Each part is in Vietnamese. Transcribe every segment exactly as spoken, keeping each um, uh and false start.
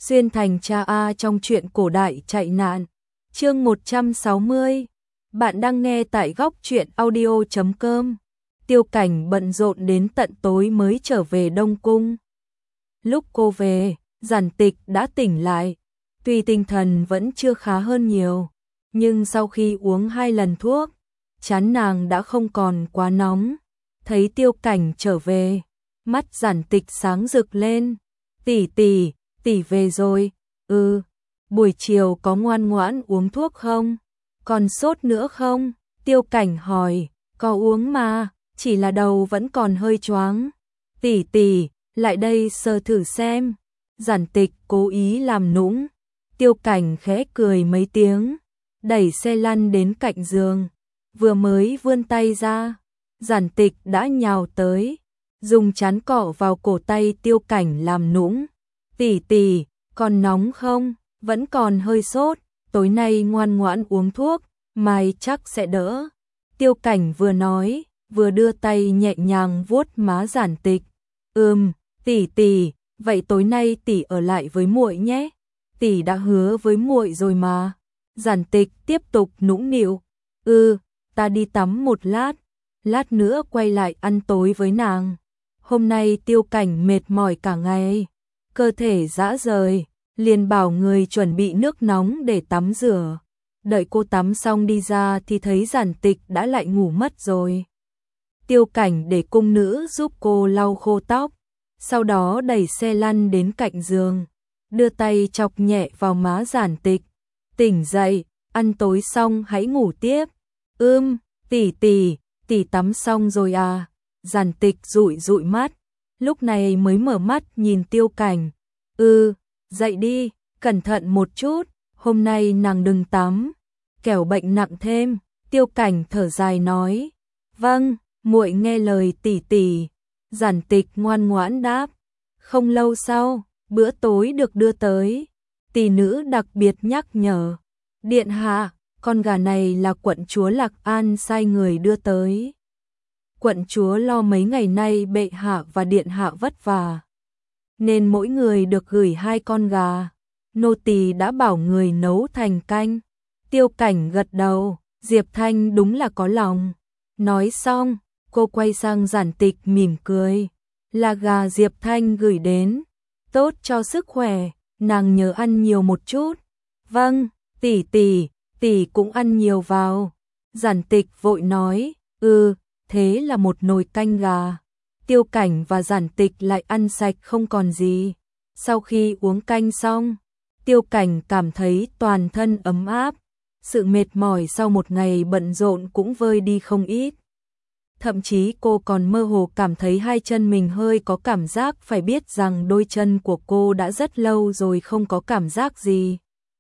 Xuyên thành cha A trong truyện cổ đại chạy nạn. Chương một trăm sáu mươi. Bạn đang nghe tại góc truyện audio chấm com. Tiêu Cảnh bận rộn đến tận tối mới trở về Đông Cung. Lúc cô về, Giản Tịch đã tỉnh lại. Tuy tinh thần vẫn chưa khá hơn nhiều, nhưng sau khi uống hai lần thuốc, trán nàng đã không còn quá nóng. Thấy Tiêu Cảnh trở về, mắt Giản Tịch sáng rực lên. Tỷ tỷ, tỷ về rồi. Ừ, buổi chiều có ngoan ngoãn uống thuốc không? Còn sốt nữa không? Tiêu Cảnh hỏi. Có uống mà, chỉ là đầu vẫn còn hơi choáng. Tỷ tỷ, lại đây sờ thử xem. Giản Tịch cố ý làm nũng. Tiêu Cảnh khẽ cười mấy tiếng, đẩy xe lăn đến cạnh giường. Vừa mới vươn tay ra, Giản Tịch đã nhào tới, dùng trán cọ vào cổ tay Tiêu Cảnh làm nũng. Tỷ tỷ, còn nóng không? Vẫn còn hơi sốt, tối nay ngoan ngoãn uống thuốc, mai chắc sẽ đỡ. Tiêu Cảnh vừa nói, vừa đưa tay nhẹ nhàng vuốt má Giản Tịch. Ừm, tỷ tỷ, vậy tối nay tỷ ở lại với muội nhé. Tỷ đã hứa với muội rồi mà. Giản Tịch tiếp tục nũng nịu. Ừ, ta đi tắm một lát, lát nữa quay lại ăn tối với nàng. Hôm nay Tiêu Cảnh mệt mỏi cả ngày, cơ thể rã rời, liền bảo người chuẩn bị nước nóng để tắm rửa. Đợi cô tắm xong đi ra thì thấy Giản Tịch đã lại ngủ mất rồi. Tiêu Cảnh để cung nữ giúp cô lau khô tóc, sau đó đẩy xe lăn đến cạnh giường, đưa tay chọc nhẹ vào má Giản Tịch. Tỉnh dậy, ăn tối xong hãy ngủ tiếp. Ưm, tỷ tỷ, tỷ tắm xong rồi à? Giản Tịch dụi dụi mắt, lúc này mới mở mắt nhìn Tiêu Cảnh. Ừ, dậy đi, cẩn thận một chút, hôm nay nàng đừng tắm, kẻo bệnh nặng thêm. Tiêu Cảnh thở dài nói. Vâng, muội nghe lời tỷ tỷ. Giản Tịch ngoan ngoãn đáp. Không lâu sau, bữa tối được đưa tới. Tỷ nữ đặc biệt nhắc nhở. Điện hạ, con gà này là quận chúa Lạc An sai người đưa tới. Quận chúa lo mấy ngày nay bệ hạ và điện hạ vất vả, nên mỗi người được gửi hai con gà. Nô tỳ đã bảo người nấu thành canh. Tiêu Cảnh gật đầu, Diệp Thanh đúng là có lòng. Nói xong, cô quay sang Giản Tịch mỉm cười. Là gà Diệp Thanh gửi đến, tốt cho sức khỏe, nàng nhớ ăn nhiều một chút. Vâng, tỷ tỷ, tỷ cũng ăn nhiều vào. Giản Tịch vội nói. Ừ, thế là một nồi canh gà. Tiêu Cảnh và Giản Tịch lại ăn sạch không còn gì. Sau khi uống canh xong, Tiêu Cảnh cảm thấy toàn thân ấm áp, sự mệt mỏi sau một ngày bận rộn cũng vơi đi không ít. Thậm chí cô còn mơ hồ cảm thấy hai chân mình hơi có cảm giác, phải biết rằng đôi chân của cô đã rất lâu rồi không có cảm giác gì.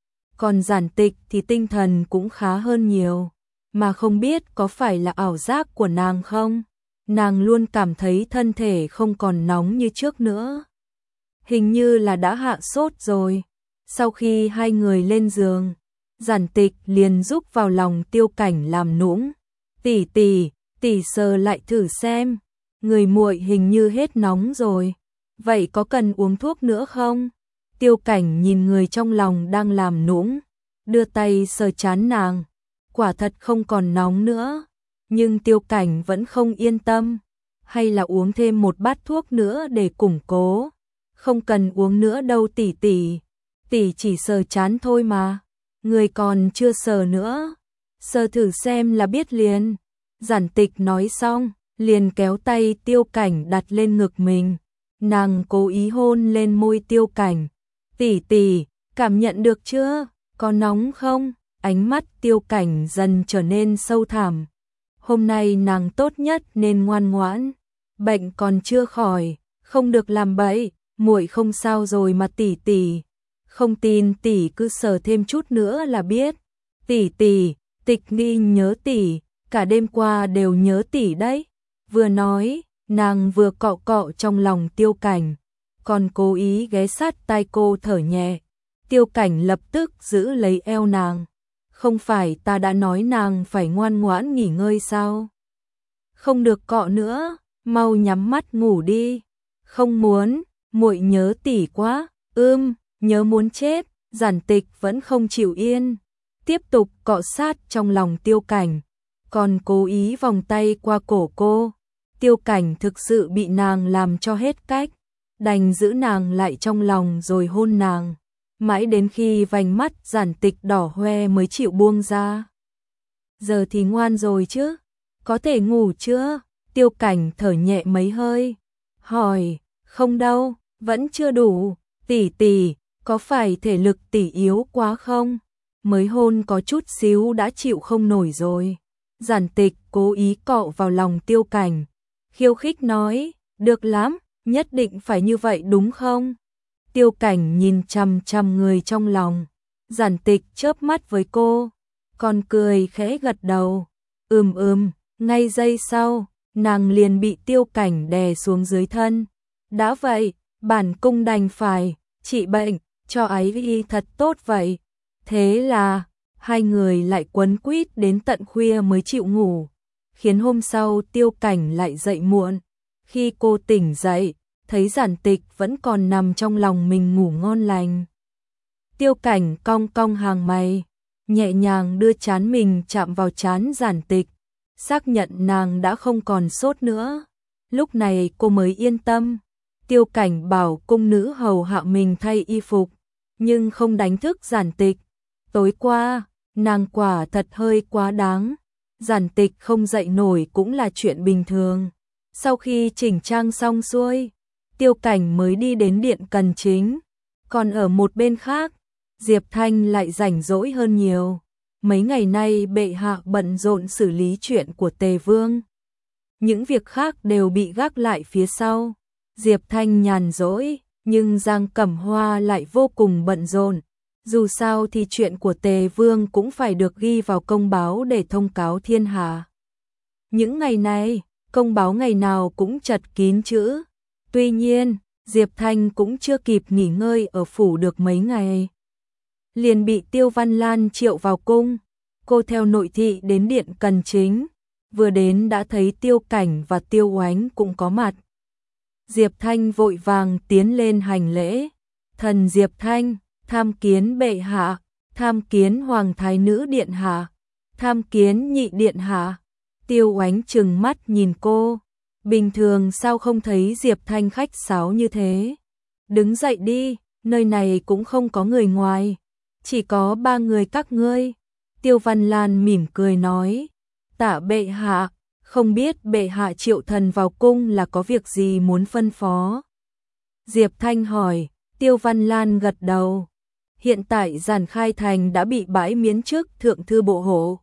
Còn Giản Tịch thì tinh thần cũng khá hơn nhiều, mà không biết có phải là ảo giác của nàng không? Nàng luôn cảm thấy thân thể không còn nóng như trước nữa. Hình như là đã hạ sốt rồi. Sau khi hai người lên giường, Giản Tịch liền giúp vào lòng Tiêu Cảnh làm nũng. Tỷ tỷ, tỷ sờ lại thử xem, người muội hình như hết nóng rồi. Vậy có cần uống thuốc nữa không? Tiêu Cảnh nhìn người trong lòng đang làm nũng, đưa tay sờ trán nàng. Quả thật không còn nóng nữa, nhưng Tiêu Cảnh vẫn không yên tâm. Hay là uống thêm một bát thuốc nữa để củng cố? Không cần uống nữa đâu tỷ tỷ, tỷ chỉ sờ trán thôi mà, người còn chưa sờ nữa. Sờ thử xem là biết liền. Giản Tịch nói xong, liền kéo tay Tiêu Cảnh đặt lên ngực mình. Nàng cố ý hôn lên môi Tiêu Cảnh. Tỷ tỷ, cảm nhận được chưa? Có nóng không? Ánh mắt Tiêu Cảnh dần trở nên sâu thẳm. Hôm nay nàng tốt nhất nên ngoan ngoãn. Bệnh còn chưa khỏi, không được làm bậy. Muội không sao rồi mà tỷ tỷ. Không tin tỷ cứ sờ thêm chút nữa là biết. Tỷ tỷ, Tịch Nghi nhớ tỷ, cả đêm qua đều nhớ tỷ đấy. Vừa nói, nàng vừa cọ cọ trong lòng Tiêu Cảnh, còn cố ý ghé sát tai cô thở nhẹ. Tiêu Cảnh lập tức giữ lấy eo nàng. Không phải ta đã nói nàng phải ngoan ngoãn nghỉ ngơi sao? Không được cọ nữa, mau nhắm mắt ngủ đi. Không muốn, muội nhớ tỷ quá. Ưm, nhớ muốn chết, Giản Tịch vẫn không chịu yên, tiếp tục cọ sát trong lòng Tiêu Cảnh, còn cố ý vòng tay qua cổ cô. Tiêu Cảnh thực sự bị nàng làm cho hết cách, đành giữ nàng lại trong lòng rồi hôn nàng, mãi đến khi vành mắt Giản Tịch đỏ hoe mới chịu buông ra. Giờ thì ngoan rồi chứ, có thể ngủ chưa? Tiêu Cảnh thở nhẹ mấy hơi, hỏi, không đâu, vẫn chưa đủ, tỷ tỷ, có phải thể lực tỷ yếu quá không? Mới hôn có chút xíu đã chịu không nổi rồi. Giản Tịch cố ý cọ vào lòng Tiêu Cảnh, khiêu khích nói, được lắm, nhất định phải như vậy đúng không? Tiêu Cảnh nhìn chằm chằm người trong lòng, Giản Tịch chớp mắt với cô, còn cười khẽ gật đầu, ừm ừm, ngay giây sau, nàng liền bị Tiêu Cảnh đè xuống dưới thân. Đã vậy, bản cung đành phải trị bệnh cho ái y thật tốt vậy. Thế là hai người lại quấn quýt đến tận khuya mới chịu ngủ, khiến hôm sau Tiêu Cảnh lại dậy muộn. Khi cô tỉnh dậy, thấy Giản Tịch vẫn còn nằm trong lòng mình ngủ ngon lành. Tiêu Cảnh cong cong hàng mày, nhẹ nhàng đưa trán mình chạm vào trán Giản Tịch, xác nhận nàng đã không còn sốt nữa. Lúc này cô mới yên tâm. Tiêu Cảnh bảo cung nữ hầu hạ mình thay y phục, nhưng không đánh thức Giản Tịch. Tối qua, nàng quả thật hơi quá đáng. Giản Tịch không dậy nổi cũng là chuyện bình thường. Sau khi chỉnh trang xong xuôi, Tiêu Cảnh mới đi đến điện cần chính. Còn ở một bên khác, Diệp Thanh lại rảnh rỗi hơn nhiều. Mấy ngày nay bệ hạ bận rộn xử lý chuyện của Tề Vương. Những việc khác đều bị gác lại phía sau. Diệp Thanh nhàn rỗi, nhưng Giang Cẩm Hoa lại vô cùng bận rộn. Dù sao thì chuyện của Tề Vương cũng phải được ghi vào công báo để thông cáo thiên hạ. Những ngày này, công báo ngày nào cũng chật kín chữ. Tuy nhiên, Diệp Thanh cũng chưa kịp nghỉ ngơi ở phủ được mấy ngày, liền bị Tiêu Văn Lan triệu vào cung. Cô theo nội thị đến điện cần chính, vừa đến đã thấy Tiêu Cảnh và Tiêu Oánh cũng có mặt. Diệp Thanh vội vàng tiến lên hành lễ. Thần Diệp Thanh, tham kiến bệ hạ, tham kiến hoàng thái nữ điện hạ, tham kiến nhị điện hạ. Tiêu Oánh trừng mắt nhìn cô, bình thường sao không thấy Diệp Thanh khách sáo như thế? Đứng dậy đi, nơi này cũng không có người ngoài, chỉ có ba người các ngươi. Tiêu Văn Lan mỉm cười nói, tạ bệ hạ, không biết bệ hạ triệu thần vào cung là có việc gì muốn phân phó? Diệp Thanh hỏi. Tiêu Văn Lan gật đầu. Hiện tại Giản Khai Thành đã bị bãi miễn chức thượng thư bộ hộ,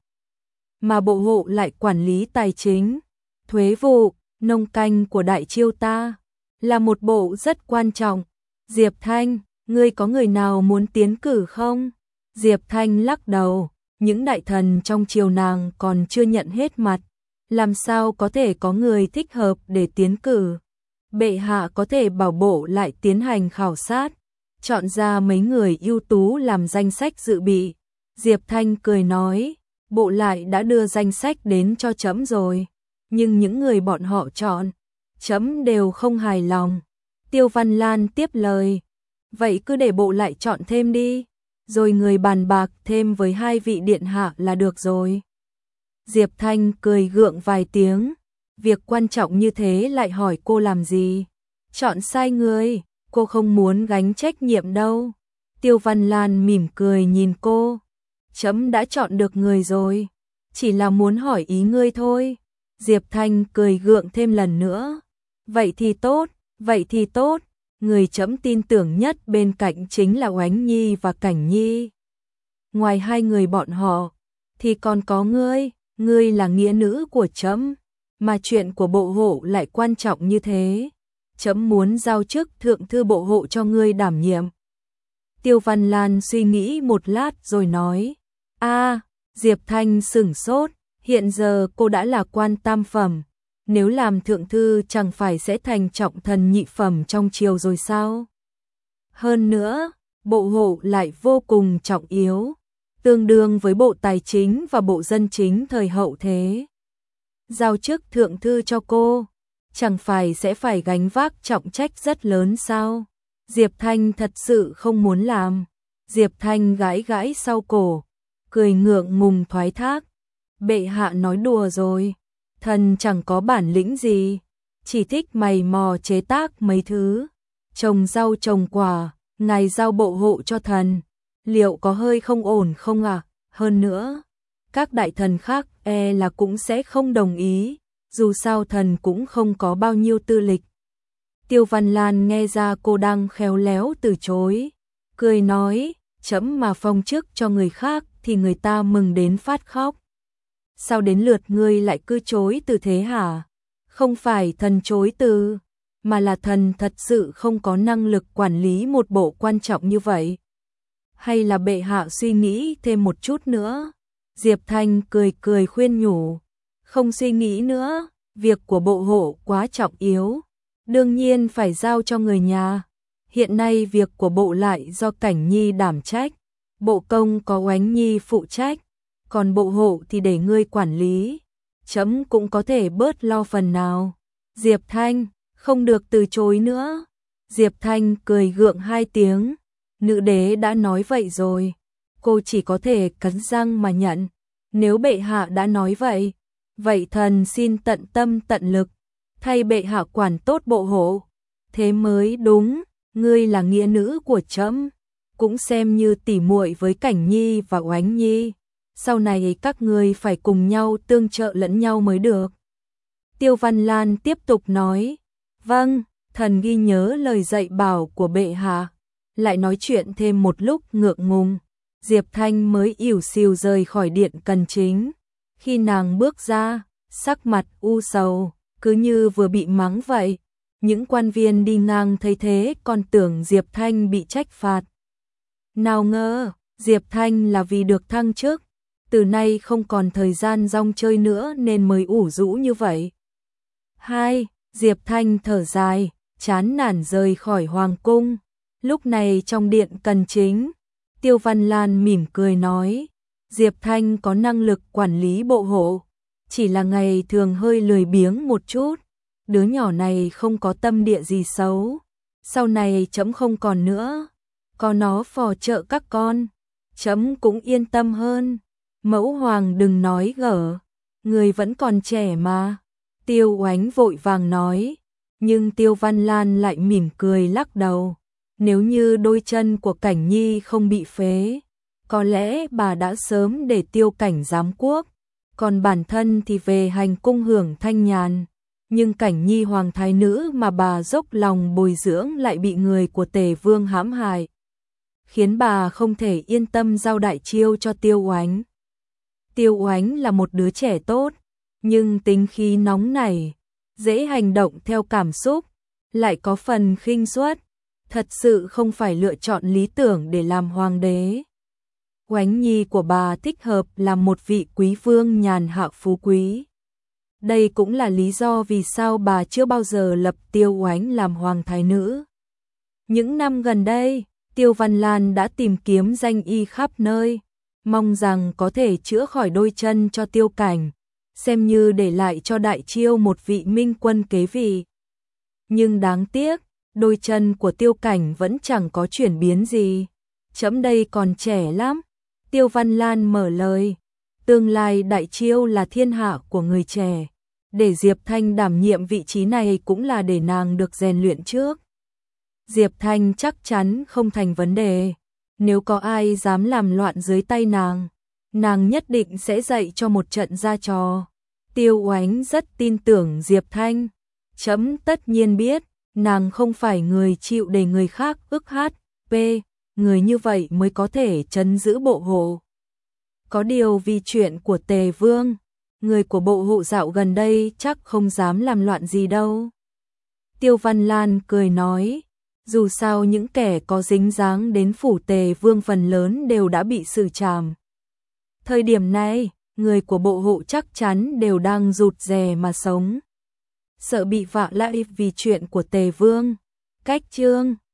mà bộ hộ lại quản lý tài chính, thuế vụ, nông canh của Đại Chiêu ta, là một bộ rất quan trọng. Diệp Thanh, ngươi có người nào muốn tiến cử không? Diệp Thanh lắc đầu, những đại thần trong triều nàng còn chưa nhận hết mặt, làm sao có thể có người thích hợp để tiến cử? Bệ hạ có thể bảo bộ lại tiến hành khảo sát, chọn ra mấy người ưu tú làm danh sách dự bị. Diệp Thanh cười nói, bộ lại đã đưa danh sách đến cho trẫm rồi, nhưng những người bọn họ chọn, trẫm đều không hài lòng. Tiêu Văn Lan tiếp lời, vậy cứ để bộ lại chọn thêm đi, rồi người bàn bạc thêm với hai vị điện hạ là được rồi. Diệp Thanh cười gượng vài tiếng, việc quan trọng như thế lại hỏi cô làm gì? Chọn sai người, cô không muốn gánh trách nhiệm đâu. Tiêu Văn Lan mỉm cười nhìn cô, trẫm đã chọn được người rồi, chỉ là muốn hỏi ý ngươi thôi. Diệp Thanh cười gượng thêm lần nữa, vậy thì tốt, vậy thì tốt, người trẫm tin tưởng nhất bên cạnh chính là Oánh Nhi và Cảnh Nhi. Ngoài hai người bọn họ, thì còn có ngươi, ngươi là nghĩa nữ của trẫm, mà chuyện của bộ hộ lại quan trọng như thế, trẫm muốn giao chức thượng thư bộ hộ cho ngươi đảm nhiệm. Tiêu Văn Lan suy nghĩ một lát rồi nói, a, Diệp Thanh sửng sốt, hiện giờ cô đã là quan tam phẩm, nếu làm thượng thư chẳng phải sẽ thành trọng thần nhị phẩm trong triều rồi sao? Hơn nữa, bộ hộ lại vô cùng trọng yếu, tương đương với bộ tài chính và bộ dân chính thời hậu thế. Giao chức thượng thư cho cô, chẳng phải sẽ phải gánh vác trọng trách rất lớn sao? Diệp Thanh thật sự không muốn làm. Diệp Thanh gãi gãi sau cổ, cười ngượng ngùng thoái thác. Bệ hạ nói đùa rồi, thần chẳng có bản lĩnh gì, chỉ thích mày mò chế tác mấy thứ, trồng rau trồng quả, ngài giao bộ hộ cho thần, liệu có hơi không ổn không à? Hơn nữa, các đại thần khác e là cũng sẽ không đồng ý, dù sao thần cũng không có bao nhiêu tư lịch. Tiêu Văn Lan nghe ra cô đang khéo léo từ chối, cười nói, chấm mà phong chức cho người khác thì người ta mừng đến phát khóc. Sao đến lượt ngươi lại cứ chối từ thế hả? Không phải thần chối từ, mà là thần thật sự không có năng lực quản lý một bộ quan trọng như vậy. Hay là bệ hạ suy nghĩ thêm một chút nữa? Diệp Thanh cười cười khuyên nhủ, không suy nghĩ nữa, việc của bộ hộ quá trọng yếu, đương nhiên phải giao cho người nhà. Hiện nay việc của bộ lại do Cảnh Nhi đảm trách, bộ công có Oánh Nhi phụ trách, còn bộ hộ thì để ngươi quản lý, chấm cũng có thể bớt lo phần nào. Diệp Thanh, không được từ chối nữa. Diệp Thanh cười gượng hai tiếng, nữ đế đã nói vậy rồi, cô chỉ có thể cắn răng mà nhận. Nếu bệ hạ đã nói vậy, vậy thần xin tận tâm tận lực, thay bệ hạ quản tốt bộ hộ. Thế mới đúng, ngươi là nghĩa nữ của trẫm, cũng xem như tỉ muội với Cảnh Nhi và Oánh Nhi. Sau này các ngươi phải cùng nhau tương trợ lẫn nhau mới được. Tiêu Văn Lan tiếp tục nói, vâng, thần ghi nhớ lời dạy bảo của bệ hạ. Lại nói chuyện thêm một lúc ngượng ngùng, Diệp Thanh mới ỉu xìu rời khỏi điện cần chính. Khi nàng bước ra, sắc mặt u sầu, cứ như vừa bị mắng vậy. Những quan viên đi ngang thấy thế còn tưởng Diệp Thanh bị trách phạt. Nào ngờ, Diệp Thanh là vì được thăng chức, từ nay không còn thời gian rong chơi nữa nên mới ủ rũ như vậy. Hai, Diệp Thanh thở dài, chán nản rời khỏi hoàng cung. Lúc này trong điện cần chính, Tiêu Văn Lan mỉm cười nói, Diệp Thanh có năng lực quản lý bộ hộ, chỉ là ngày thường hơi lười biếng một chút. Đứa nhỏ này không có tâm địa gì xấu, sau này trẫm không còn nữa, có nó phò trợ các con, trẫm cũng yên tâm hơn. Mẫu hoàng đừng nói gở, người vẫn còn trẻ mà. Tiêu Oánh vội vàng nói, nhưng Tiêu Văn Lan lại mỉm cười lắc đầu. Nếu như đôi chân của Cảnh Nhi không bị phế, có lẽ bà đã sớm để Tiêu Cảnh giám quốc, còn bản thân thì về hành cung hưởng thanh nhàn. Nhưng Cảnh Nhi hoàng thái nữ mà bà dốc lòng bồi dưỡng lại bị người của Tề Vương hãm hại, khiến bà không thể yên tâm giao đại chiêu cho Tiêu Oánh. Tiêu Oánh là một đứa trẻ tốt, nhưng tính khí nóng nảy, dễ hành động theo cảm xúc, lại có phần khinh suất, thật sự không phải lựa chọn lý tưởng để làm hoàng đế. Oánh Nhi của bà thích hợp làm một vị quý vương nhàn hạ phú quý. Đây cũng là lý do vì sao bà chưa bao giờ lập Tiêu Oánh làm hoàng thái nữ. Những năm gần đây, Tiêu Văn Lan đã tìm kiếm danh y khắp nơi, mong rằng có thể chữa khỏi đôi chân cho Tiêu Cảnh, xem như để lại cho đại chiêu một vị minh quân kế vị. Nhưng đáng tiếc, đôi chân của Tiêu Cảnh vẫn chẳng có chuyển biến gì. Trẫm đây còn trẻ lắm. Tiêu Văn Lan mở lời, tương lai đại chiêu là thiên hạ của người trẻ, để Diệp Thanh đảm nhiệm vị trí này cũng là để nàng được rèn luyện trước. Diệp Thanh chắc chắn không thành vấn đề, nếu có ai dám làm loạn dưới tay nàng, nàng nhất định sẽ dạy cho một trận ra trò. Tiêu Oánh rất tin tưởng Diệp Thanh, trẫm tất nhiên biết, nàng không phải người chịu để người khác ức hát, p. Người như vậy mới có thể trấn giữ bộ hộ. Có điều vì chuyện của Tề Vương, người của bộ hộ dạo gần đây chắc không dám làm loạn gì đâu. Tiêu Văn Lan cười nói, dù sao những kẻ có dính dáng đến phủ Tề Vương phần lớn đều đã bị xử trảm. Thời điểm này, người của bộ hộ chắc chắn đều đang rụt rè mà sống, sợ bị vạ lây vì chuyện của Tề Vương. Cách chương